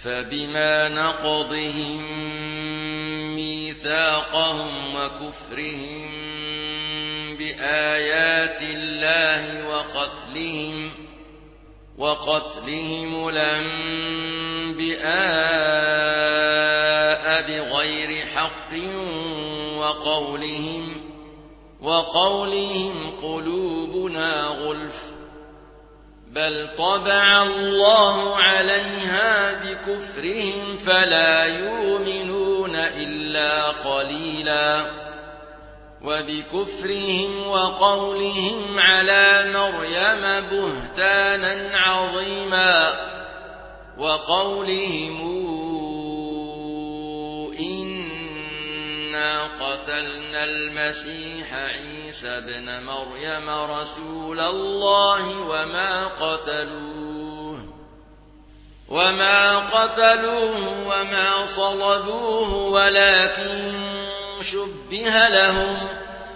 فبما نقضهم ميثاقهم وكفرهم بآيات الله وقتلهم الأنبياء بغير حق وقولهم قلوبنا غلف بل طبع الله عليها بكفرهم فلا يؤمنون إلا قليلا وبكفرهم وقولهم على مريم بهتانا عظيما وقولهم إنا قتلنا المسيح عيسى ابن مريم رسول الله وما قتلوه وما صلبوه ولكن شبه لهم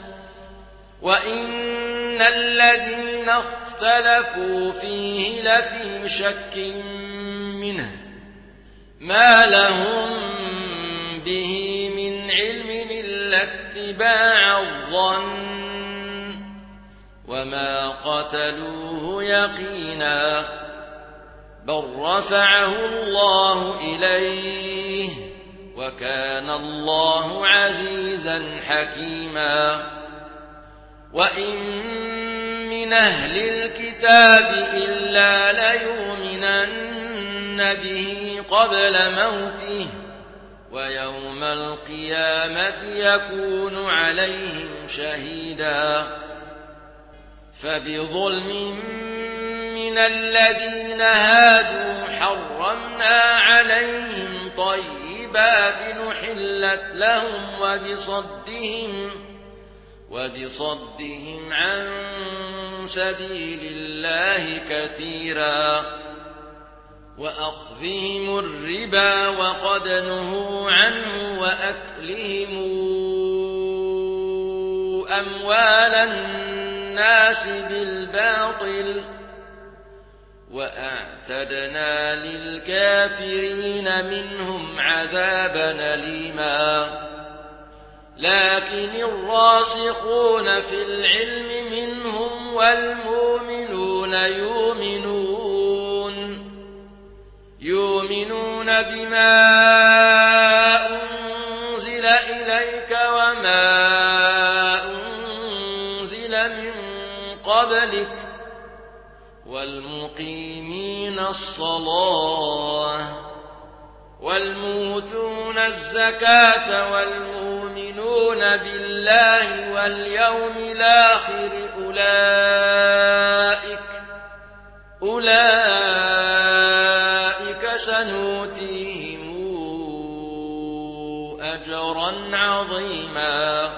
وإن الذين اختلفوا فيه لفي شك منه ما لهم به من علم إلا اتباع الظن وما قتلوه يقينا بل رفعه الله إليه وكان الله عزيزا حكيما وإن من أهل الكتاب إلا ليؤمنن به قبل موته ويوم القيامة يكون عليهم شهيدا فبظلم من الذين هادوا حرمنا عليهم طيبات نحلت لهم وبصدهم عن سبيل الله كثيرا وأخذهم الربا وقد نهوا عنه وأكلهم أموال الناس بالباطل وأعتدنا للكافرين منهم عذابا أليما لكن الراسخون في العلم منهم والمؤمنون يؤمنون بما أنزل إليك وما أنزل من قبلك والمقيمين الصلاة والمؤتون الزكاة والمؤمنون بالله واليوم الآخر أولئك سنؤتيهم أجرا عظيما